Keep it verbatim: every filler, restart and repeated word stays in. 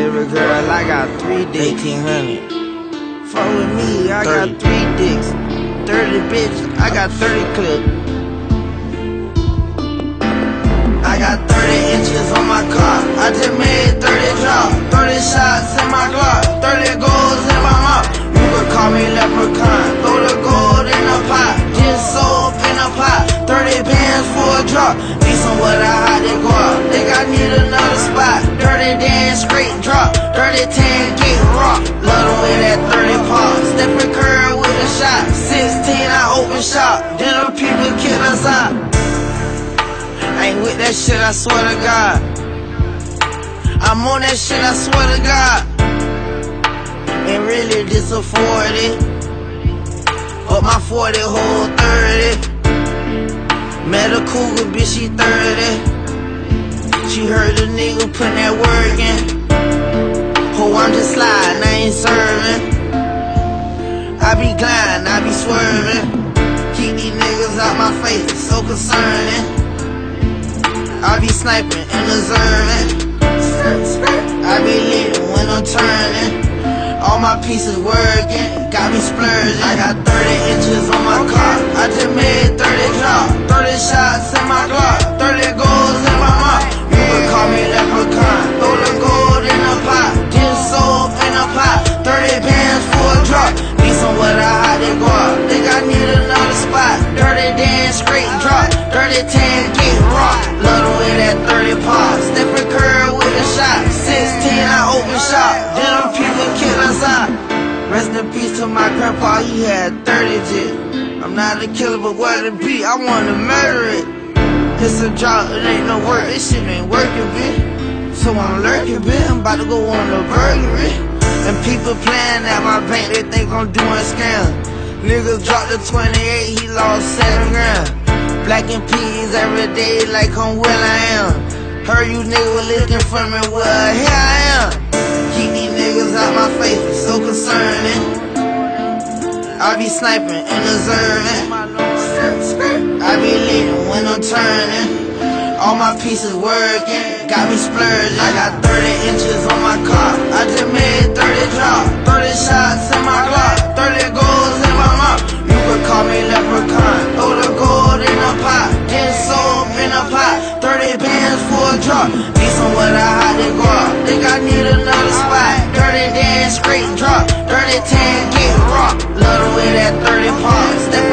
Baby girl, I got three dicks. eighteen hundred. Fuck with me, I thirty. Got three dicks. thirty bitch, I got thirty clips. I got thirty inches on my car. I just made thirty drops. thirty shots in my Glock. thirty goals in my mouth. You could call me leprechaun. Throw the gold in a pot. Just soap in a pot. thirty bands for a drop. Need somewhere to hide it go out. Think I need another spot. Dirty dance, straight drop. Dirty ten, get rock. Love the way that thirty pop. Stephen Curry with a shot. sixteen, I open shop. Then the people kill us out. I ain't with that shit, I swear to God. I'm on that shit, I swear to God. Ain't really this a forty, but my forty hold thirty. Met a cougar, bitch, she thirty. She heard a nigga put that work in. Oh, I'm just sliding, I ain't serving. I be gliding, I be swerving. Keep these niggas out my face, it's so concerning. I be sniping and observing. I be lit when I'm turning. All my pieces working, got me splurging. I got thirty inches on my car. I just made thirty drops. thirty shots in my Glock. thirty goals in my mouth. You could call me leprechaun. Throw the gold in a pot. Just soap in a pot. thirty bands for a drop. Need somewhere to hide it go out. Think I need another spot. Dirty dance, straight drop. Dirty ten, get rock. Love the way that thirty pop. Stephen Curry with a shot. sixteen, I open shop. Then them people kill us out. Rest in peace to my grandpa, he had thirty jits. I'm not a killer, but what it be, I wanna murder it. It's a job, it ain't no work, this shit ain't working, bitch. So I'm lurking, bitch, I'm about to go on a burglary. And people playing at my bank, they think I'm doing scams. Niggas dropped the twenty-eight, he lost seven grand. Black and peas every day like I'm Will I Am. Heard you niggas looking for me, well here I am. Keep these niggas out my face, it's so concerning. I be sniping and observing. I be leading when I'm turning. All my pieces working, got me splurging. I got thirty inches on my car. I just made thirty drops. thirty shots in my Glock. thirty goals in my mouth. You could call me leprechaun. Throw the gold in a pot. Just soap in a pot. thirty bands for a drop. Need somewhere to hide it go out. Think I need another spot. Dirty dance, straight drop. Dirty ten, get rock. Love the way that thirty pop.